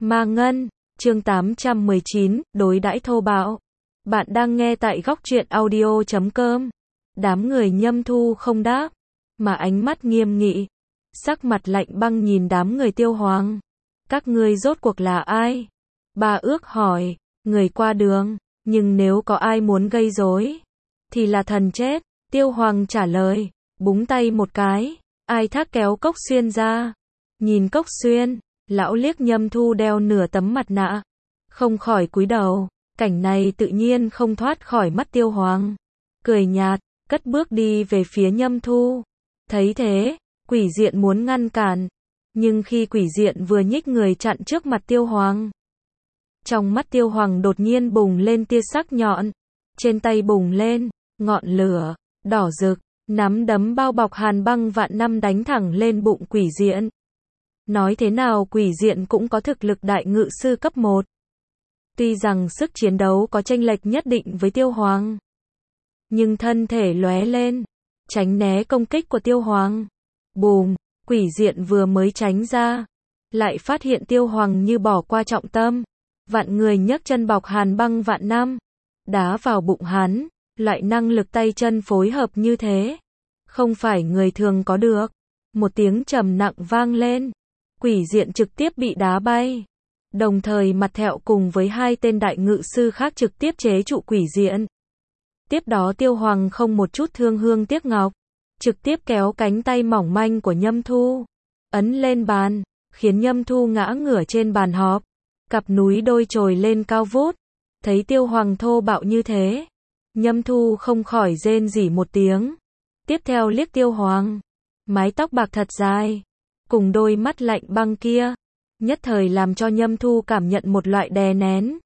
Ma Ngân, chương 819, đối đãi thô bạo. Bạn đang nghe tại góc truyện audio.com. Đám người Nhâm Thu không đáp, mà ánh mắt nghiêm nghị, sắc mặt lạnh băng nhìn đám người Tiêu Hoàng. Các ngươi rốt cuộc là ai? Bà ước hỏi, người qua đường, nhưng nếu có ai muốn gây rối, thì là thần chết. Tiêu Hoàng trả lời, búng tay một cái, ai thác kéo Cốc Xuyên ra. Nhìn Cốc Xuyên, lão liếc Nhâm Thu đeo nửa tấm mặt nạ, không khỏi cúi đầu, cảnh này tự nhiên không thoát khỏi mắt Tiêu Hoàng. Cười nhạt, cất bước đi về phía Nhâm Thu. Thấy thế, Quỷ Diện muốn ngăn cản, nhưng khi Quỷ Diện vừa nhích người chặn trước mặt Tiêu Hoàng, trong mắt Tiêu Hoàng đột nhiên bùng lên tia sắc nhọn, trên tay bùng lên ngọn lửa đỏ rực, nắm đấm bao bọc hàn băng vạn năm đánh thẳng lên bụng Quỷ Diện. Nói thế nào Quỷ Diện cũng có thực lực đại ngự sư cấp 1. Tuy rằng sức chiến đấu có chênh lệch nhất định với Tiêu Hoàng, nhưng thân thể lóe lên, tránh né công kích của Tiêu Hoàng. Bùm, Quỷ Diện vừa mới tránh ra, lại phát hiện Tiêu Hoàng như bỏ qua trọng tâm, vạn người nhấc chân bọc hàn băng vạn năm, đá vào bụng hắn. Loại năng lực tay chân phối hợp như thế, không phải người thường có được. Một tiếng trầm nặng vang lên, Quỷ Diện trực tiếp bị đá bay, đồng thời mặt thẹo cùng với hai tên đại ngự sư khác trực tiếp chế trụ Quỷ Diện. Tiếp đó Tiêu Hoàng không một chút thương hương tiếc ngọc, trực tiếp kéo cánh tay mỏng manh của Nhâm Thu, ấn lên bàn, khiến Nhâm Thu ngã ngửa trên bàn họp, cặp núi đôi trồi lên cao vút. Thấy Tiêu Hoàng thô bạo như thế, Nhâm Thu không khỏi rên rỉ một tiếng, tiếp theo liếc Tiêu Hoàng, mái tóc bạc thật dài, cùng đôi mắt lạnh băng kia, nhất thời làm cho Nhâm Thu cảm nhận một loại đè nén.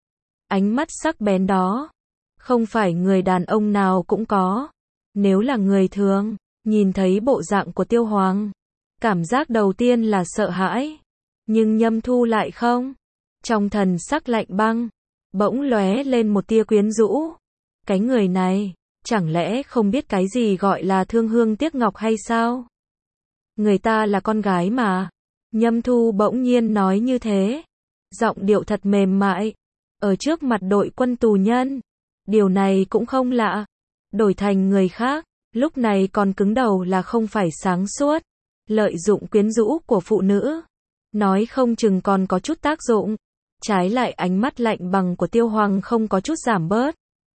Ánh mắt sắc bén đó, không phải người đàn ông nào cũng có. Nếu là người thường, nhìn thấy bộ dạng của Tiêu Hoàng, cảm giác đầu tiên là sợ hãi, nhưng Nhâm Thu lại không. Trong thần sắc lạnh băng, bỗng lóe lên một tia quyến rũ. Cái người này, chẳng lẽ không biết cái gì gọi là thương hương tiếc ngọc hay sao? Người ta là con gái mà. Nhâm Thu bỗng nhiên nói như thế, giọng điệu thật mềm mại, ở trước mặt đội quân tù nhân. Điều này cũng không lạ, đổi thành người khác, lúc này còn cứng đầu là không phải sáng suốt, lợi dụng quyến rũ của phụ nữ, nói không chừng còn có chút tác dụng. Trái lại ánh mắt lạnh băng của Tiêu Hoàng không có chút giảm bớt,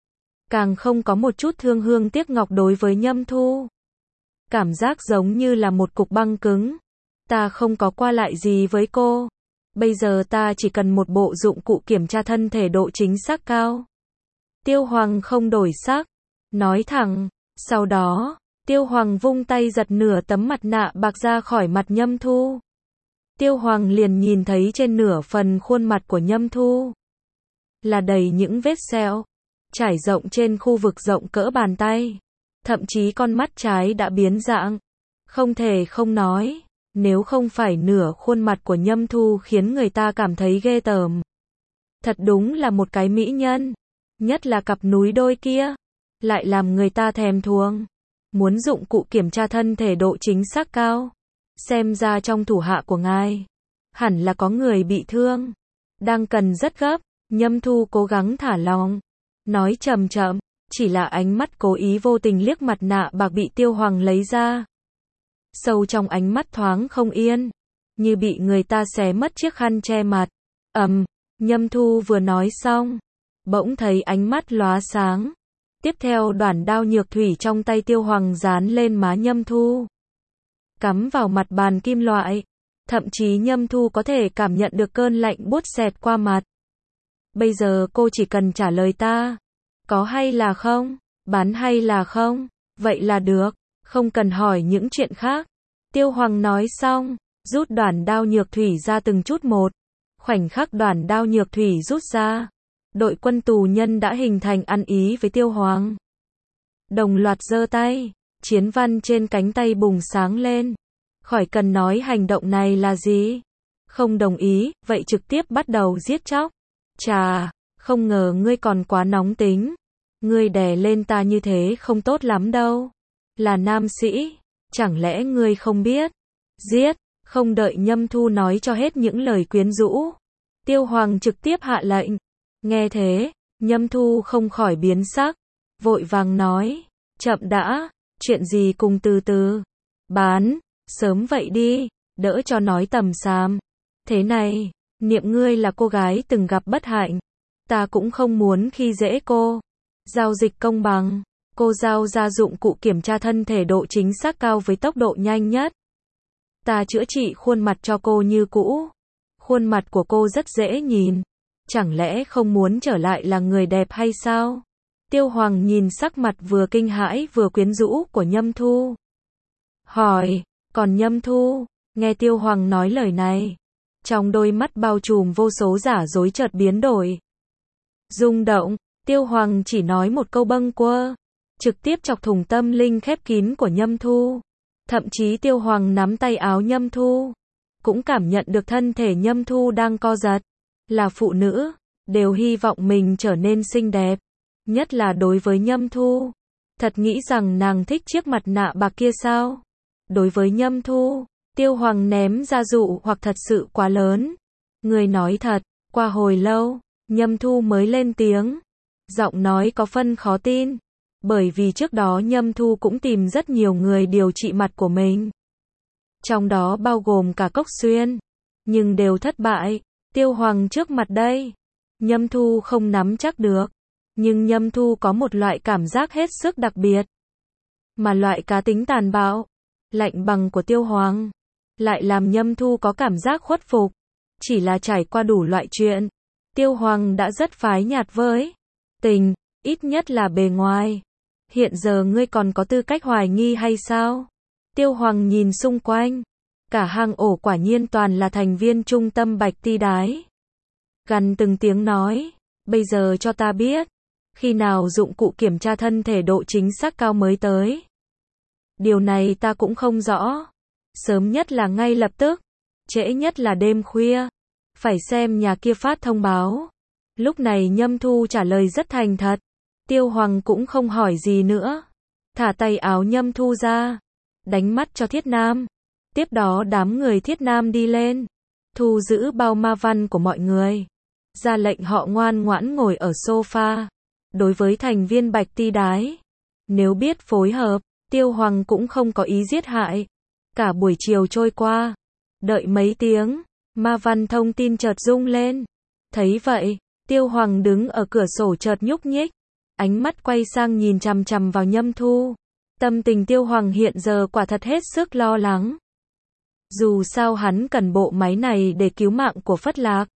càng không có một chút thương hương tiếc ngọc đối với Nhâm Thu. Cảm giác giống như là một cục băng cứng. Ta không có qua lại gì với cô. Bây giờ ta chỉ cần một bộ dụng cụ kiểm tra thân thể độ chính xác cao. Tiêu Hoàng không đổi sắc, nói thẳng. Sau đó, Tiêu Hoàng vung tay giật nửa tấm mặt nạ bạc ra khỏi mặt Nhâm Thu. Tiêu Hoàng liền nhìn thấy trên nửa phần khuôn mặt của Nhâm Thu là đầy những vết sẹo, trải rộng trên khu vực rộng cỡ bàn tay. Thậm chí con mắt trái đã biến dạng. Không thể không nói, nếu không phải nửa khuôn mặt của Nhâm Thu khiến người ta cảm thấy ghê tởm. Thật đúng là một cái mỹ nhân. Nhất là cặp núi đôi kia, lại làm người ta thèm thuồng. Muốn dụng cụ kiểm tra thân thể độ chính xác cao. Xem ra trong thủ hạ của ngài, hẳn là có người bị thương, đang cần rất gấp. Nhâm Thu cố gắng thả lỏng, nói chậm chậm, chỉ là ánh mắt cố ý vô tình liếc mặt nạ bạc bị Tiêu Hoàng lấy ra. Sâu trong ánh mắt thoáng không yên, như bị người ta xé mất chiếc khăn che mặt. Nhâm Thu vừa nói xong, bỗng thấy ánh mắt lóa sáng. Tiếp theo đoản đao nhược thủy trong tay Tiêu Hoàng dán lên má Nhâm Thu, cắm vào mặt bàn kim loại. Thậm chí Nhâm Thu có thể cảm nhận được cơn lạnh buốt xẹt qua mặt. Bây giờ cô chỉ cần trả lời ta, có hay là không, bán hay là không, vậy là được, không cần hỏi những chuyện khác. Tiêu Hoàng nói xong, rút đoản đao nhược thủy ra từng chút một. Khoảnh khắc đoản đao nhược thủy rút ra, đội quân tù nhân đã hình thành ăn ý với Tiêu Hoàng. Đồng loạt giơ tay, chiến văn trên cánh tay bùng sáng lên. Khỏi cần nói hành động này là gì. Không đồng ý, vậy trực tiếp bắt đầu giết chóc. Chà, không ngờ ngươi còn quá nóng tính. Ngươi đè lên ta như thế không tốt lắm đâu. Là nam sĩ, chẳng lẽ ngươi không biết? Giết, không đợi Nhâm Thu nói cho hết những lời quyến rũ, Tiêu Hoàng trực tiếp hạ lệnh. Nghe thế, Nhâm Thu không khỏi biến sắc, vội vàng nói, chậm đã, chuyện gì cùng từ từ, bán, sớm vậy đi, đỡ cho nói tầm xàm. Thế này, Niệm ngươi là cô gái từng gặp bất hạnh, ta cũng không muốn khi dễ cô. Giao dịch công bằng, cô giao ra dụng cụ kiểm tra thân thể độ chính xác cao với tốc độ nhanh nhất. Ta chữa trị khuôn mặt cho cô như cũ. Khuôn mặt của cô rất dễ nhìn. Chẳng lẽ không muốn trở lại là người đẹp hay sao? Tiêu Hoàng nhìn sắc mặt vừa kinh hãi vừa quyến rũ của Nhâm Thu. Hỏi, còn Nhâm Thu, nghe Tiêu Hoàng nói lời này. Trong đôi mắt bao trùm vô số giả dối chợt biến đổi. Rung động, Tiêu Hoàng chỉ nói một câu bâng quơ, trực tiếp chọc thủng tâm linh khép kín của Nhâm Thu. Thậm chí Tiêu Hoàng nắm tay áo Nhâm Thu, cũng cảm nhận được thân thể Nhâm Thu đang co giật. Là phụ nữ, đều hy vọng mình trở nên xinh đẹp. Nhất là đối với Nhâm Thu. Thật nghĩ rằng nàng thích chiếc mặt nạ bạc kia sao? Đối với Nhâm Thu, Tiêu Hoàng ném ra dụ hoặc thật sự quá lớn. Người nói thật, qua hồi lâu, Nhâm Thu mới lên tiếng. Giọng nói có phân khó tin. Bởi vì trước đó Nhâm Thu cũng tìm rất nhiều người điều trị mặt của mình. Trong đó bao gồm cả Cốc Xuyên. Nhưng đều thất bại. Tiêu Hoàng trước mặt đây. Nhâm Thu không nắm chắc được. Nhưng Nhâm Thu có một loại cảm giác hết sức đặc biệt. Mà loại cá tính tàn bạo, lạnh bằng của Tiêu Hoàng lại làm Nhâm Thu có cảm giác khuất phục. Chỉ là trải qua đủ loại chuyện, Tiêu Hoàng đã rất phai nhạt với tình, ít nhất là bề ngoài. Hiện giờ ngươi còn có tư cách hoài nghi hay sao? Tiêu Hoàng nhìn xung quanh. Cả hang ổ quả nhiên toàn là thành viên trung tâm Bạch Ti Đái. Gằn từng tiếng nói, bây giờ cho ta biết, khi nào dụng cụ kiểm tra thân thể độ chính xác cao mới tới? Điều này ta cũng không rõ. Sớm nhất là ngay lập tức, trễ nhất là đêm khuya. Phải xem nhà kia phát thông báo. Lúc này Nhâm Thu trả lời rất thành thật. Tiêu Hoàng cũng không hỏi gì nữa. Thả tay áo Nhâm Thu ra, đánh mắt cho Thiết Nam. Tiếp đó đám người Thiết Nam đi lên, thu giữ bao ma văn của mọi người, ra lệnh họ ngoan ngoãn ngồi ở sofa. Đối với thành viên Bạch Ti Đái, nếu biết phối hợp, Tiêu Hoàng cũng không có ý giết hại. Cả buổi chiều trôi qua, đợi mấy tiếng, ma văn thông tin chợt rung lên. Thấy vậy, Tiêu Hoàng đứng ở cửa sổ chợt nhúc nhích, ánh mắt quay sang nhìn chằm chằm vào Nhâm Thu. Tâm tình Tiêu Hoàng hiện giờ quả thật hết sức lo lắng. Dù sao hắn cần bộ máy này để cứu mạng của Phất Lạc.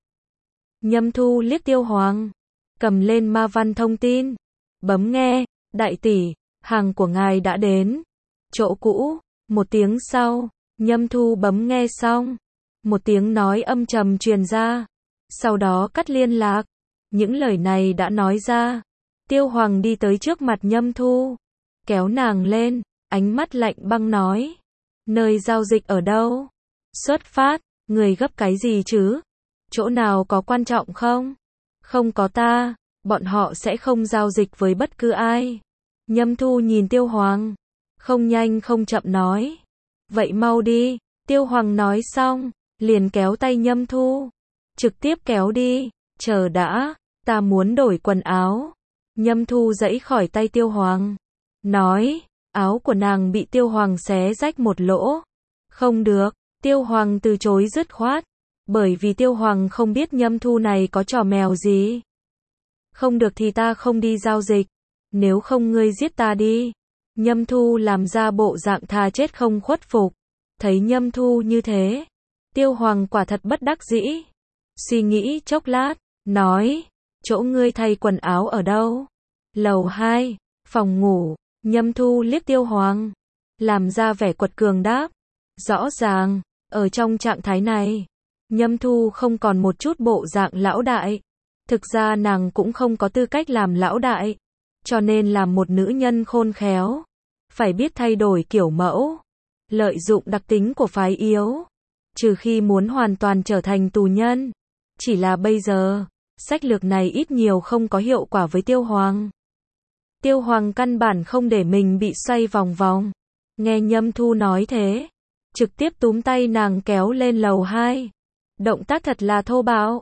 Nhâm Thu liếc Tiêu Hoàng, cầm lên ma văn thông tin, bấm nghe, đại tỷ, hàng của ngài đã đến. Chỗ cũ, một tiếng sau, Nhâm Thu bấm nghe xong, một tiếng nói âm trầm truyền ra, sau đó cắt liên lạc. Những lời này đã nói ra, Tiêu Hoàng đi tới trước mặt Nhâm Thu, kéo nàng lên, ánh mắt lạnh băng nói, nơi giao dịch ở đâu? Xuất phát, người gấp cái gì chứ? Chỗ nào có quan trọng không? Không có ta, bọn họ sẽ không giao dịch với bất cứ ai. Nhâm Thu nhìn Tiêu Hoàng, không nhanh không chậm nói. Vậy mau đi. Tiêu Hoàng nói xong, liền kéo tay Nhâm Thu, trực tiếp kéo đi. Chờ đã, ta muốn đổi quần áo. Nhâm Thu giãy khỏi tay Tiêu Hoàng, nói, áo của nàng bị Tiêu Hoàng xé rách một lỗ. Không được, Tiêu Hoàng từ chối dứt khoát, bởi vì Tiêu Hoàng không biết Nhâm Thu này có trò mèo gì. Không được thì ta không đi giao dịch, nếu không ngươi giết ta đi. Nhâm Thu làm ra bộ dạng thà chết không khuất phục. Thấy Nhâm Thu như thế, Tiêu Hoàng quả thật bất đắc dĩ. Suy nghĩ chốc lát, nói, chỗ ngươi thay quần áo ở đâu? Lầu 2, phòng ngủ. Nhâm Thu liếc Tiêu Hoàng, làm ra vẻ quật cường đáp. Rõ ràng, ở trong trạng thái này, Nhâm Thu không còn một chút bộ dạng lão đại. Thực ra nàng cũng không có tư cách làm lão đại, cho nên làm một nữ nhân khôn khéo, phải biết thay đổi kiểu mẫu, lợi dụng đặc tính của phái yếu, trừ khi muốn hoàn toàn trở thành tù nhân. Chỉ là bây giờ, sách lược này ít nhiều không có hiệu quả với Tiêu Hoàng. Tiêu Hoàng căn bản không để mình bị xoay vòng vòng. Nghe Nhâm Thu nói thế, trực tiếp túm tay nàng kéo lên lầu 2. Động tác thật là thô bạo.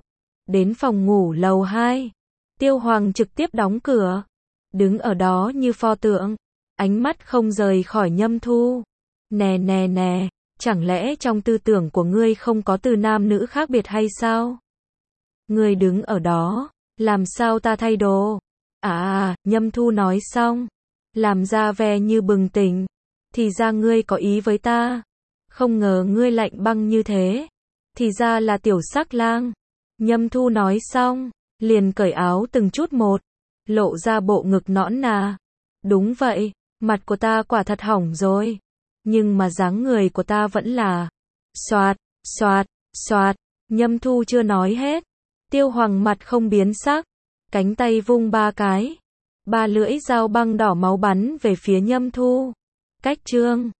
Đến phòng ngủ lầu 2, Tiêu Hoàng trực tiếp đóng cửa, đứng ở đó như pho tượng, ánh mắt không rời khỏi Nhâm Thu. Nè nè nè, chẳng lẽ trong tư tưởng của ngươi không có từ nam nữ khác biệt hay sao? Ngươi đứng ở đó, làm sao ta thay đồ? Nhâm Thu nói xong, làm ra vẻ như bừng tỉnh, thì ra ngươi có ý với ta, không ngờ ngươi lạnh băng như thế, thì ra là tiểu sắc lang. Nhâm Thu nói xong, liền cởi áo từng chút một, lộ ra bộ ngực nõn nà. Đúng vậy, mặt của ta quả thật hỏng rồi, nhưng mà dáng người của ta vẫn là xoạt, xoạt, xoạt. Nhâm Thu chưa nói hết, Tiêu Hoàng mặt không biến sắc, cánh tay vung 3 cái, 3 lưỡi dao băng đỏ máu bắn về phía Nhâm Thu. Cách chương